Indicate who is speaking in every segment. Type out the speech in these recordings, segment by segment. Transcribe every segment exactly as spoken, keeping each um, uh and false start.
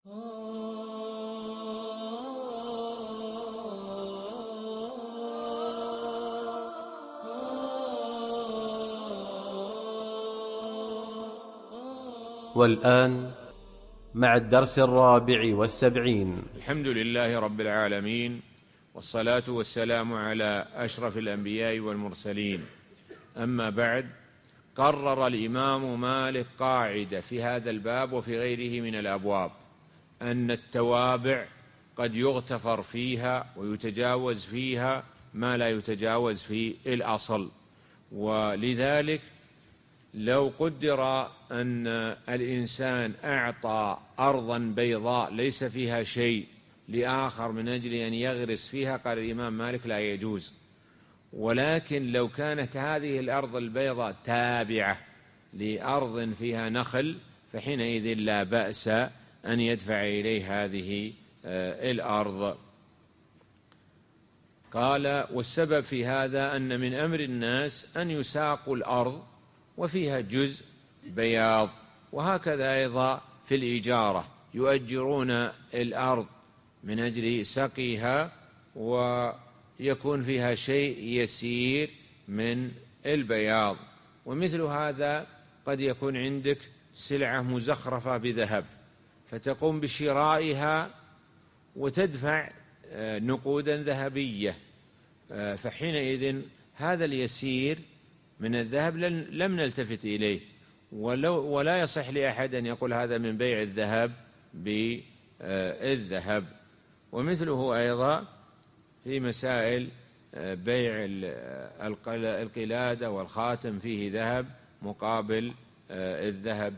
Speaker 1: والآن مع الدرس الرابع والسبعين.
Speaker 2: الحمد لله رب العالمين، والصلاة والسلام على أشرف الأنبياء والمرسلين. أما بعد، قرر الإمام مالك قاعدة في هذا الباب وفي غيره من الأبواب، أن التوابع قد يغتفر فيها ويتجاوز فيها ما لا يتجاوز في الأصل. ولذلك لو قدر أن الإنسان أعطى أرضا بيضاء ليس فيها شيء لآخر من أجل أن يغرس فيها، قال الإمام مالك لا يجوز. ولكن لو كانت هذه الأرض البيضاء تابعة لأرض فيها نخل فحينئذ لا بأس أن يدفع إليه هذه الأرض. قال: والسبب في هذا أن من أمر الناس أن يساقوا الأرض وفيها جزء بياض، وهكذا أيضا في الإجارة يؤجرون الأرض من أجل سقيها ويكون فيها شيء يسير من البياض. ومثل هذا قد يكون عندك سلعة مزخرفة بذهب فتقوم بشرائها وتدفع نقودا ذهبية، فحينئذ هذا اليسير من الذهب لم نلتفت إليه، ولا يصح لأحد أن يقول هذا من بيع الذهب بالذهب. ومثله أيضا في مسائل بيع القلادة والخاتم فيه ذهب مقابل الذهب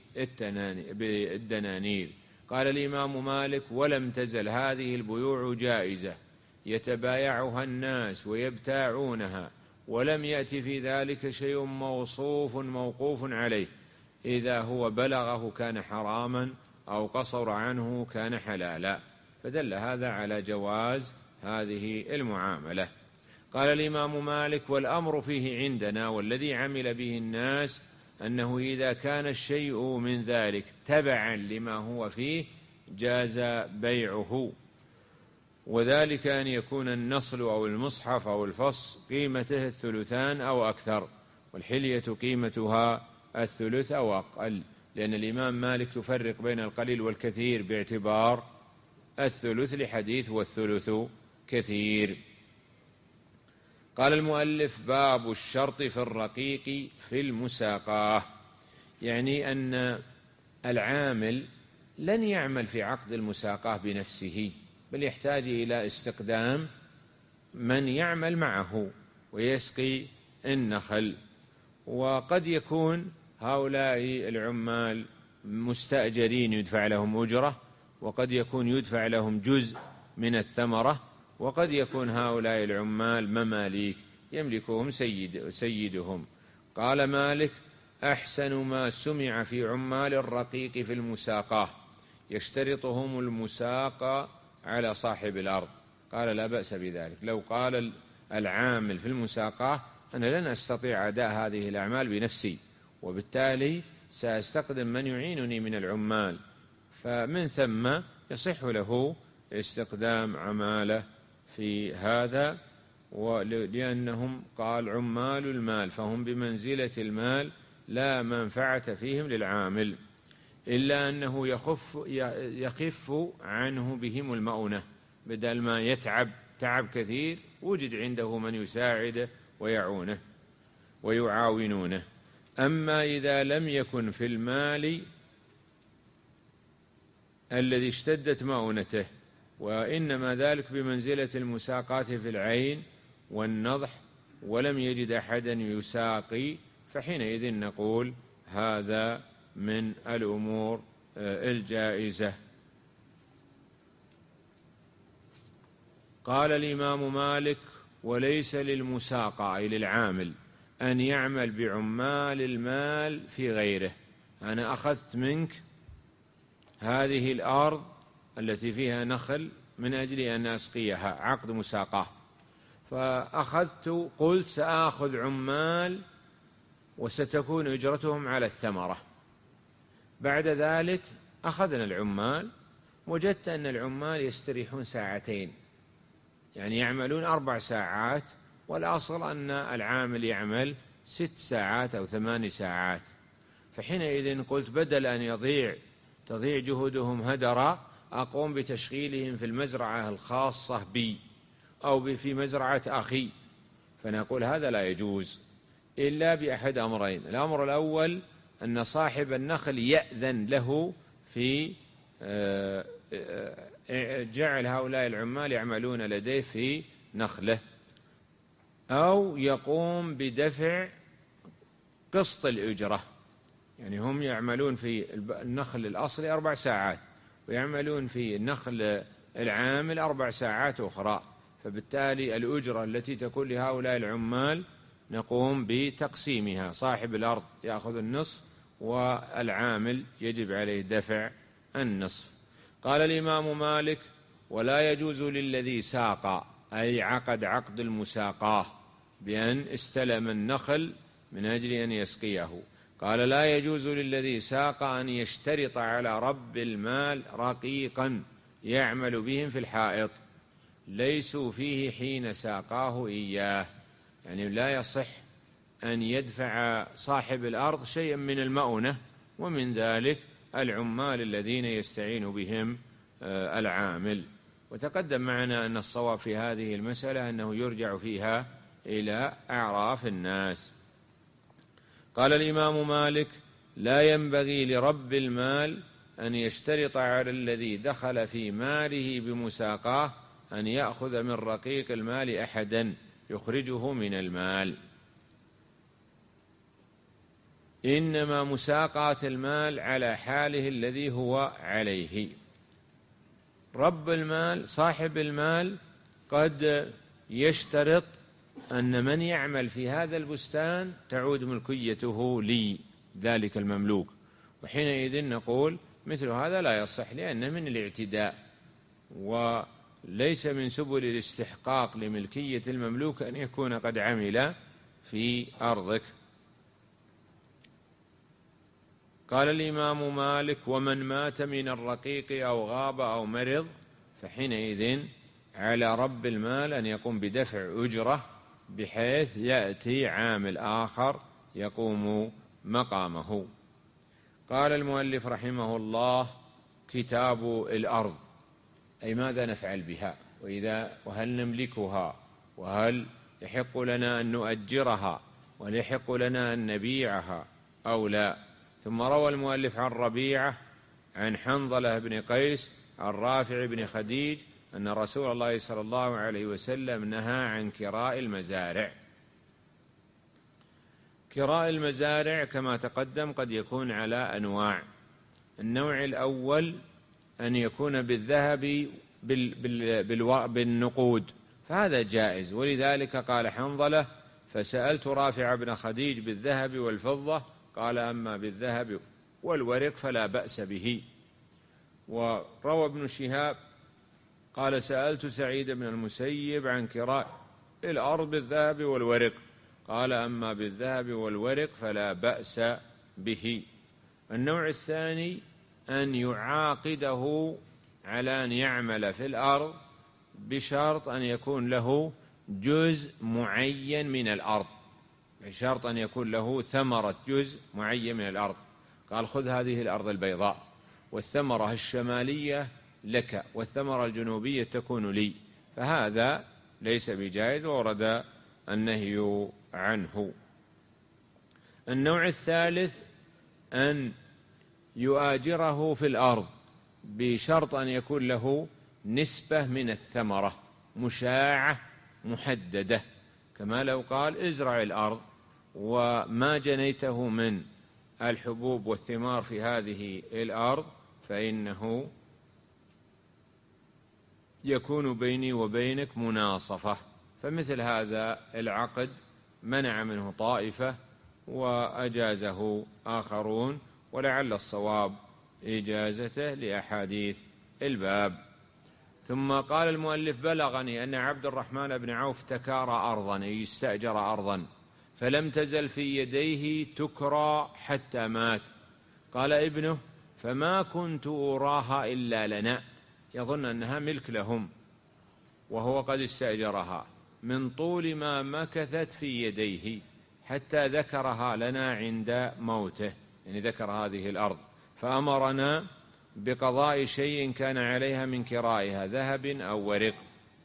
Speaker 2: بالدنانير. قال الإمام مالك: ولم تزل هذه البيوع جائزة يتبايعها الناس ويبتاعونها، ولم يأتي في ذلك شيء موصوف موقوف عليه، إذا هو بلغه كان حراما أو قصر عنه كان حلالا، فدل هذا على جواز هذه المعاملة. قال الإمام مالك: والأمر فيه عندنا والذي عمل به الناس أنه إذا كان الشيء من ذلك تبعا لما هو فيه جاز بيعه، وذلك أن يكون النصل أو المصحف أو الفص قيمته الثلثان أو أكثر، والحلية قيمتها الثلث أو أقل، لأن الإمام مالك يفرق بين القليل والكثير باعتبار الثلث لحديث والثلث كثير. قال المؤلف: باب الشرط في الرقيق في المساقاه، يعني أن العامل لن يعمل في عقد المساقاه بنفسه، بل يحتاج إلى استقدام من يعمل معه ويسقي النخل. وقد يكون هؤلاء العمال مستأجرين يدفع لهم أجرة، وقد يكون يدفع لهم جزء من الثمرة، وقد يكون هؤلاء العمال مماليك يملكهم سيد سيدهم. قال مالك: أحسن ما سمع في عمال الرقيق في المساقاه يشترطهم المساقى على صاحب الأرض. قال: لا بأس بذلك. لو قال العامل في المساقاه: أنا لن أستطيع أداء هذه الأعمال بنفسي، وبالتالي سأستقدم من يعينني من العمال، فمن ثم يصح له استقدام عمالة في هذا، ولأنهم قال عمال المال فهم بمنزلة المال لا منفعة فيهم للعامل، إلا أنه يخف, يخف عنه بهم المؤونة، بدل ما يتعب تعب كثير وجد عنده من يساعده ويعونه ويعاونونه. أما إذا لم يكن في المال الذي اشتدت مؤونته، وإنما ذلك بمنزلة المساقات في العين والنضح، ولم يجد أحدا يساقي، فحينئذ نقول هذا من الأمور الجائزة. قال الإمام مالك: وليس للمساقى أي للعامل أن يعمل بعمال المال في غيره. أنا أخذت منك هذه الأرض التي فيها نخل من أجل أن أسقيها، عقد مساقاه، فأخذت قلت سآخذ عمال وستكون أجرتهم على الثمرة. بعد ذلك أخذنا العمال وجدت أن العمال يستريحون ساعتين، يعني يعملون أربع ساعات، والأصل أن العامل يعمل ست ساعات أو ثمان ساعات. فحينئذ قلت بدل أن يضيع تضيع جهودهم هدرا، أقوم بتشغيلهم في المزرعة الخاصة بي أو في مزرعة أخي. فنقول هذا لا يجوز إلا بأحد أمرين: الأمر الأول أن صاحب النخل يأذن له في جعل هؤلاء العمال يعملون لديه في نخله، أو يقوم بدفع قسط الأجرة. يعني هم يعملون في النخل الأصلي أربع ساعات، ويعملون في النخل العامل أربع ساعات أخرى، فبالتالي الأجرة التي تكون لهؤلاء العمال نقوم بتقسيمها، صاحب الأرض يأخذ النصف والعامل يجب عليه دفع النصف. قال الإمام مالك: ولا يجوز للذي ساق، أي عقد عقد المساقاة بأن استلم النخل من أجل أن يسقيه، قال لا يجوز للذي ساق أن يشترط على رب المال رقيقا يعمل بهم في الحائط ليسوا فيه حين ساقاه إياه. يعني لا يصح أن يدفع صاحب الأرض شيئا من المؤونة، ومن ذلك العمال الذين يستعين بهم العامل. وتقدم معنا أن الصواب في هذه المسألة أنه يرجع فيها إلى أعراف الناس. قال الإمام مالك: لا ينبغي لرب المال أن يشترط على الذي دخل في ماله بمساقاه أن يأخذ من رقيق المال أحدا يخرجه من المال، إنما مساقاة المال على حاله الذي هو عليه. رب المال صاحب المال قد يشترط أن من يعمل في هذا البستان تعود ملكيته لي ذلك المملوك، وحينئذ نقول مثل هذا لا يصح، لأنه من الاعتداء، وليس من سبل الاستحقاق لملكية المملوك أن يكون قد عمل في أرضك. قال الإمام مالك: ومن مات من الرقيق أو غاب أو مرض فحينئذ على رب المال أن يقوم بدفع أجرة بحيث يأتي عامل آخر يقوم مقامه. قال المؤلف رحمه الله: كتاب الأرض، أي ماذا نفعل بها، وإذا وهل نملكها، وهل يحق لنا أن نؤجرها، وهل يحق لنا أن نبيعها أو لا. ثم روى المؤلف عن ربيعة عن حنظلة بن قيس عن رافع بن خديج أن رسول الله صلى الله عليه وسلم نهى عن كراء المزارع. كراء المزارع كما تقدم قد يكون على أنواع. النوع الأول أن يكون بالذهب بالنقود، فهذا جائز، ولذلك قال حنظلة: فسألت رافع بن خديج بالذهب والفضة، قال أما بالذهب والورق فلا بأس به. وروى ابن شهاب قال: سألت سعيد بن المسيب عن كراء الأرض بالذهب والورق، قال أما بالذهب والورق فلا بأس به. النوع الثاني أن يعاقده على أن يعمل في الأرض بشرط أن يكون له جزء معين من الأرض، بشرط أن يكون له ثمرة جزء معين من الأرض. قال: خذ هذه الأرض البيضاء والثمرة الشمالية لك والثمرة الجنوبية تكون لي، فهذا ليس بجائز وورد النهي عنه. النوع الثالث أن يؤاجره في الأرض بشرط أن يكون له نسبة من الثمرة مشاعة محددة، كما لو قال: ازرع الأرض وما جنيته من الحبوب والثمار في هذه الأرض فإنه يكون بيني وبينك مناصفة. فمثل هذا العقد منع منه طائفة وأجازه آخرون، ولعل الصواب إجازته لأحاديث الباب. ثم قال المؤلف: بلغني أن عبد الرحمن بن عوف تكار أرضا، أي استأجر أرضا، فلم تزل في يديه تكرى حتى مات. قال ابنه: فما كنت أراها إلا لنا، يظن أنها ملك لهم وهو قد استأجرها، من طول ما مكثت في يديه حتى ذكرها لنا عند موته، يعني ذكر هذه الأرض، فأمرنا بقضاء شيء كان عليها من كرائها ذهب أو ورق.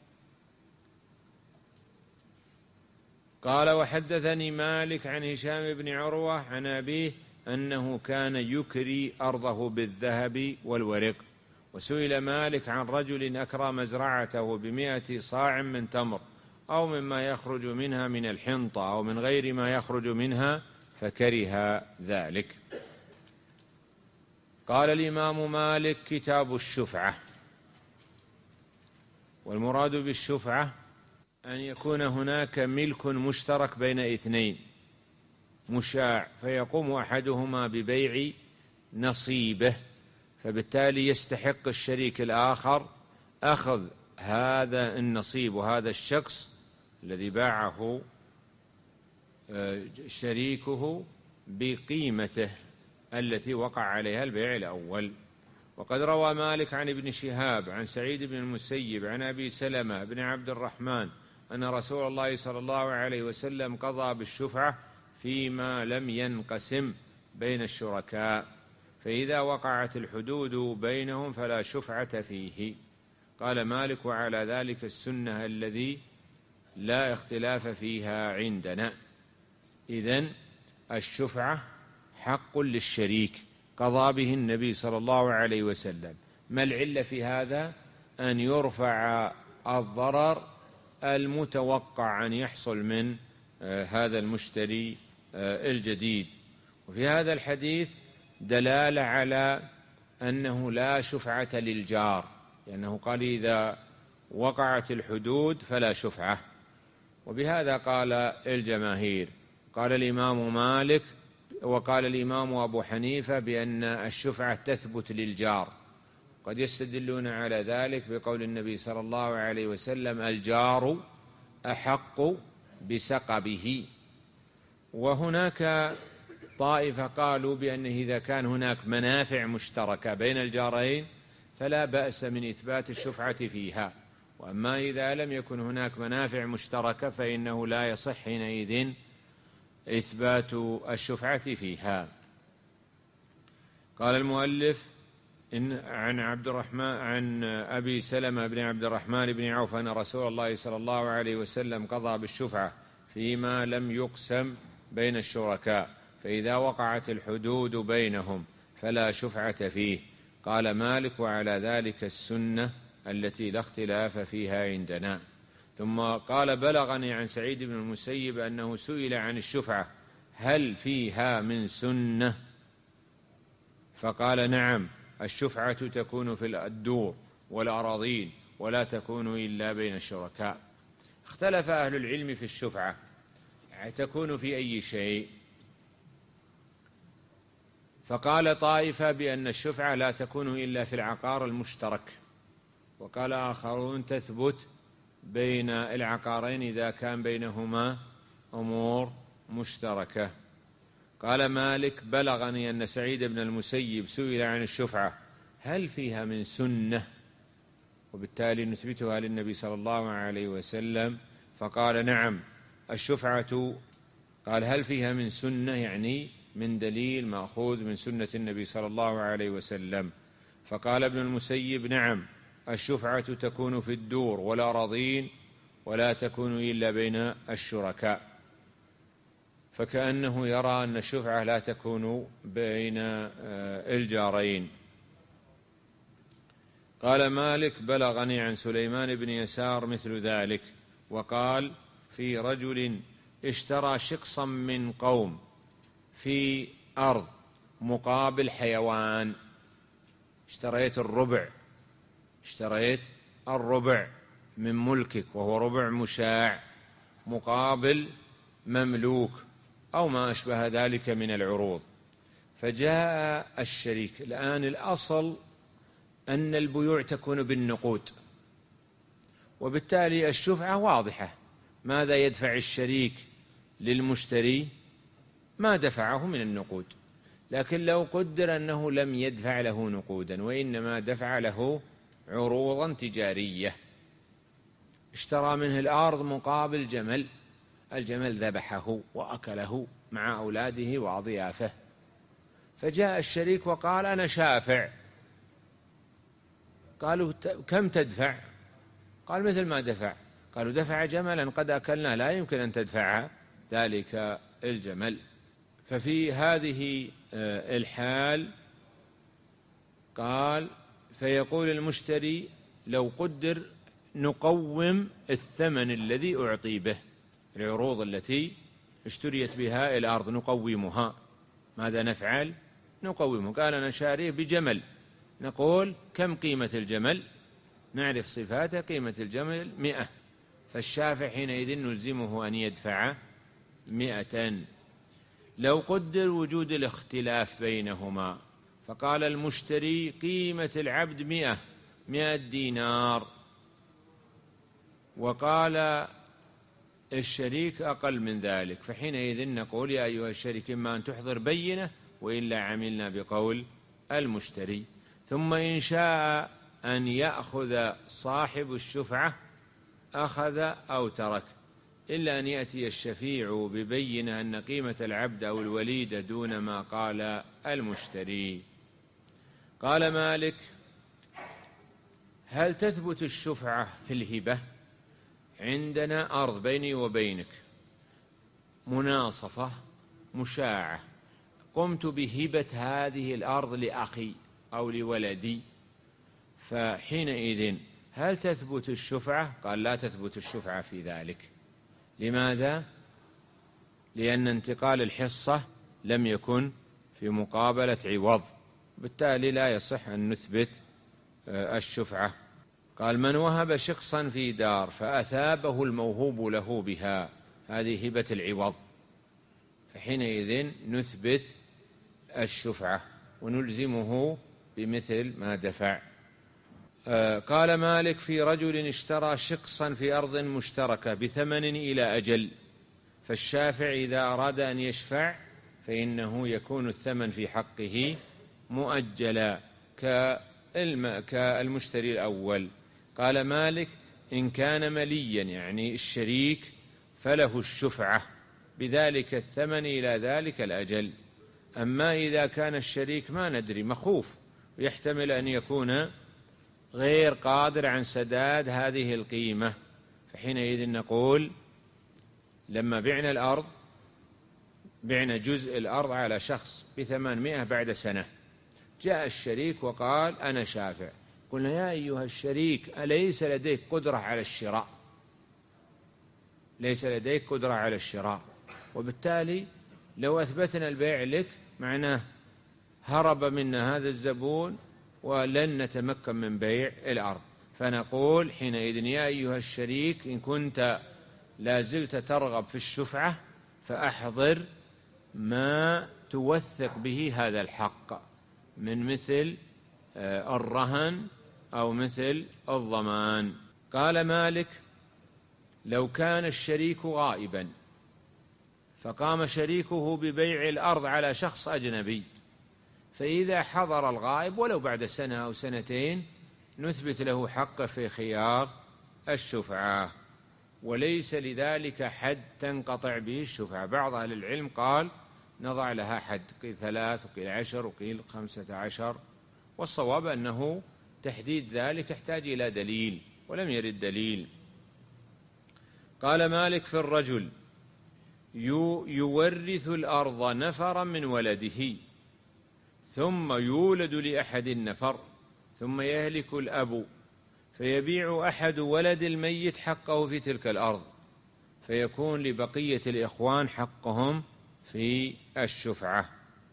Speaker 2: قال: وحدثني مالك عن هشام بن عروة عن أبيه أنه كان يكري أرضه بالذهب والورق. وسئل مالك عن رجل أكرى مزرعته بمائة صاع من تمر أو مما يخرج منها من الحنطة أو من غير ما يخرج منها، فكره ذلك. قال الإمام مالك: كتاب الشفعة. والمراد بالشفعة أن يكون هناك ملك مشترك بين اثنين مشاع، فيقوم أحدهما ببيع نصيبه، فبالتالي يستحق الشريك الآخر أخذ هذا النصيب، وهذا الشخص الذي باعه شريكه بقيمته التي وقع عليها البيع الأول. وقد روى مالك عن ابن شهاب عن سعيد بن المسيب عن أبي سلمة بن عبد الرحمن أن رسول الله صلى الله عليه وسلم قضى بالشفعة فيما لم ينقسم بين الشركاء، فإذا وقعت الحدود بينهم فلا شفعة فيه. قال مالك: وعلى ذلك السنة الذي لا اختلاف فيها عندنا. إذن الشفعة حق للشريك قضى به النبي صلى الله عليه وسلم. ما العلة في هذا؟ أن يرفع الضرر المتوقع أن يحصل من هذا المشتري الجديد. وفي هذا الحديث دلالة على أنه لا شفعة للجار، لأنه قال: إذا وقعت الحدود فلا شفعة. وبهذا قال الجماهير. قال الإمام مالك وقال الإمام أبو حنيفة بأن الشفعة تثبت للجار، قد يستدلون على ذلك بقول النبي صلى الله عليه وسلم: الجار أحق بسقبه. وهناك طائفة قالوا بأنه إذا كان هناك منافع مشتركة بين الجارين فلا بأس من إثبات الشفعة فيها، وأما إذا لم يكن هناك منافع مشتركة فإنه لا يصح حينئذ إثبات الشفعة فيها. قال المؤلف: إن عن عبد الرحمن عن أبي سلمة بن عبد الرحمن بن عوف أن رسول الله صلى الله عليه وسلم قضى بالشفعة فيما لم يقسم بين الشركاء، فإذا وقعت الحدود بينهم فلا شفعة فيه. قال مالك: وعلى ذلك السنة التي لا اختلاف فيها عندنا. ثم قال: بلغني عن سعيد بن المسيب أنه سئل عن الشفعة هل فيها من سنة؟ فقال: نعم، الشفعة تكون في الدور والأراضين ولا تكون إلا بين الشركاء. اختلف أهل العلم في الشفعة، تكون في أي شيء؟ فقال طائفة بأن الشفعة لا تكون إلا في العقار المشترك، وقال آخرون تثبت بين العقارين إذا كان بينهما أمور مشتركة. قال مالك: بلغني أن سعيد بن المسيب سئل عن الشفعة هل فيها من سنة، وبالتالي نثبتها للنبي صلى الله عليه وسلم، فقال: نعم، الشفعة. قال: هل فيها من سنة؟ يعني من دليل مأخوذ من سنة النبي صلى الله عليه وسلم. فقال ابن المسيب: نعم، الشفعة تكون في الدور والأراضين ولا تكون إلا بين الشركاء. فكأنه يرى أن الشفعة لا تكون بين الجارين. قال مالك: بلغني عن سليمان بن يسار مثل ذلك، وقال: في رجل اشترى شقصا من قوم في أرض مقابل حيوان. اشتريت الربع اشتريت الربع من ملكك وهو ربع مشاع مقابل مملوك أو ما أشبه ذلك من العروض. فجاء الشريك. الآن الأصل أن البيوع تكون بالنقود، وبالتالي الشفعة واضحة. ماذا يدفع الشريك للمشتري؟ ما دفعه من النقود. لكن لو قدر أنه لم يدفع له نقودا وإنما دفع له عروضا تجارية، اشترى منه الأرض مقابل جمل، الجمل ذبحه وأكله مع أولاده وأضيافه، فجاء الشريك وقال أنا شافع. قالوا كم تدفع؟ قال مثل ما دفع. قالوا دفع جملا قد أكلنا، لا يمكن أن تدفع ذلك الجمل. ففي هذه الحال قال فيقول المشتري لو قدر نقوم الثمن الذي أعطي به، العروض التي اشتريت بها الأرض نقومها. ماذا نفعل؟ نقومه. قال أنا شاريه بجمل، نقول كم قيمة الجمل؟ نعرف صفاته، قيمة الجمل مئة، فالشافع حينئذ نلزمه أن يدفع مئة. لو قدر وجود الاختلاف بينهما، فقال المشتري قيمة العبد مئة مئة دينار، وقال الشريك أقل من ذلك، فحينئذ نقول يا أيها الشريك إما أن تحضر بينة وإلا عملنا بقول المشتري. ثم إن شاء أن يأخذ صاحب الشفعة أخذ أو ترك، إلا أن يأتي الشفيع ببينة أن قيمة العبد أو الوليد دون ما قال المشتري. قال مالك هل تثبت الشفعة في الهبة؟ عندنا أرض بيني وبينك مناصفة مشاعة، قمت بهبة هذه الأرض لأخي أو لولدي، فحينئذ هل تثبت الشفعة؟ قال لا تثبت الشفعة في ذلك. لماذا؟ لأن انتقال الحصة لم يكن في مقابلة عوض، بالتالي لا يصح أن نثبت الشفعة. قال من وهب شخصا في دار فأثابه الموهوب له بها، هذه هبة العوض، فحينئذ نثبت الشفعة ونلزمه بمثل ما دفع. قال مالك في رجل اشترى شقصا في أرض مشتركة بثمن إلى أجل، فالشافع إذا أراد أن يشفع فإنه يكون الثمن في حقه مؤجلا كالمشتري الأول. قال مالك إن كان مليا يعني الشريك فله الشفعة بذلك الثمن إلى ذلك الأجل. أما إذا كان الشريك ما ندري مخوف ويحتمل أن يكون غير قادر عن سداد هذه القيمة، فحينئذ نقول لما بعنا الأرض بعنا جزء الأرض على شخص بثمانمائة بعد سنة، جاء الشريك وقال أنا شافع، قلنا يا أيها الشريك أليس لديك قدرة على الشراء؟ ليس لديك قدرة على الشراء، وبالتالي لو أثبتنا البيع لك معناه هرب منا هذا الزبون ولن نتمكن من بيع الأرض. فنقول حينئذ يا أيها الشريك إن كنت لا زلت ترغب في الشفعة فأحضر ما توثق به هذا الحق من مثل الرهن أو مثل الضمان. قال مالك لو كان الشريك غائبا فقام شريكه ببيع الأرض على شخص أجنبي، فإذا حضر الغائب ولو بعد سنة أو سنتين نثبت له حق في خيار الشفعة، وليس لذلك حد تنقطع به الشفعة. بعض أهل العلم قال نضع لها حد، قيل ثلاث وقيل عشر وقيل خمسة عشر، والصواب أنه تحديد ذلك يحتاج إلى دليل ولم يرد دليل. قال مالك في الرجل يورث الأرض نفرا من ولده ثم يولد لأحد النفر ثم يهلك الأب فيبيع أحد ولد الميت حقه في تلك الأرض، فيكون لبقية الإخوان حقهم في الشفعة،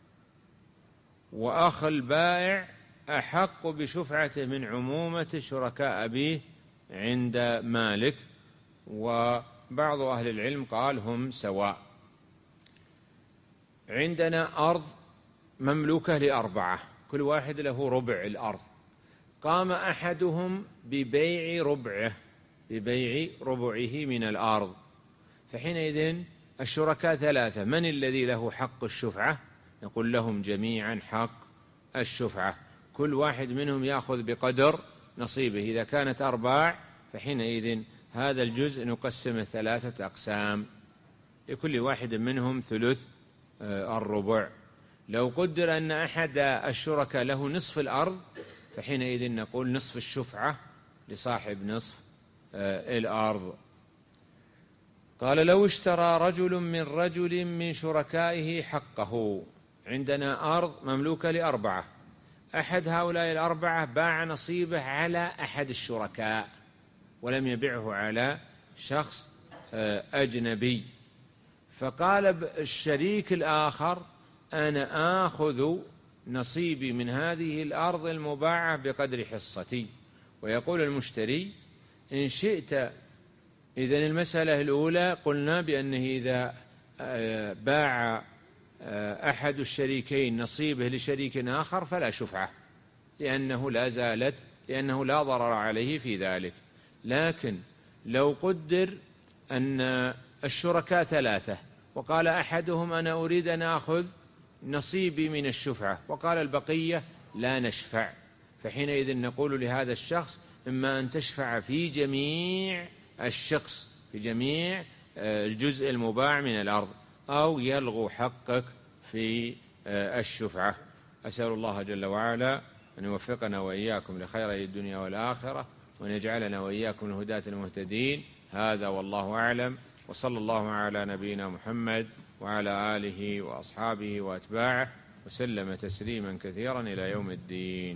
Speaker 2: وأخ البائع أحق بشفعته من عمومة شركاء أبيه عند مالك، وبعض أهل العلم قال هم سواء. عندنا أرض مملوكة لأربعة كل واحد له ربع الأرض، قام أحدهم ببيع ربعه ببيع ربعه من الأرض، فحينئذ الشركاء ثلاثة، من الذي له حق الشفعة؟ نقول لهم جميعا حق الشفعة، كل واحد منهم يأخذ بقدر نصيبه. إذا كانت أرباع فحينئذ هذا الجزء نقسمه ثلاثة أقسام، لكل واحد منهم ثلث الربع. لو قدر أن أحد الشركاء له نصف الأرض فحينئذ نقول نصف الشفعة لصاحب نصف الأرض. قال لو اشترى رجل من رجل من شركائه حقه، عندنا أرض مملوكة لأربعة، أحد هؤلاء الأربعة باع نصيبه على أحد الشركاء ولم يبعه على شخص أجنبي، فقال الشريك الآخر أنا آخذ نصيبي من هذه الأرض المباعة بقدر حصتي. ويقول المشتري إن شئت، إذن المسألة الأولى قلنا بأنه إذا باع أحد الشريكين نصيبه لشريك آخر فلا شفعة، لأنه لا زالت لأنه لا ضرر عليه في ذلك. لكن لو قدر أن الشركاء ثلاثة وقال أحدهم أنا أريد أن أخذ نصيبي من الشفعة وقال البقية لا نشفع، فحينئذ نقول لهذا الشخص إما أن تشفع في جميع الشخص في جميع الجزء المباع من الأرض أو يلغو حقك في الشفعة. أسأل الله جل وعلا أن يوفقنا وإياكم لخيري الدنيا والآخرة، وأن يجعلنا وإياكم الهداة المهتدين. هذا والله أعلم، وصلى الله على نبينا محمد وعلى آله وأصحابه وأتباعه وسلم تسليما كثيرا إلى يوم الدين.